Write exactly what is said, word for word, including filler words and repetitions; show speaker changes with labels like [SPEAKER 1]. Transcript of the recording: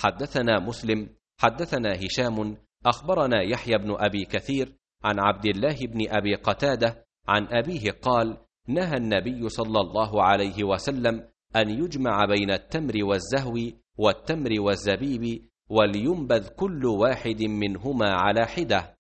[SPEAKER 1] حدثنا مسلم حدثنا هشام أخبرنا يحيى بن أبي كثير عن عبد الله بن أبي قتادة عن أبيه قال: نهى النبي صلى الله عليه وسلم أن يجمع بين التمر والزهو والتمر والزبيب ولينبذ كل واحد منهما على حدة.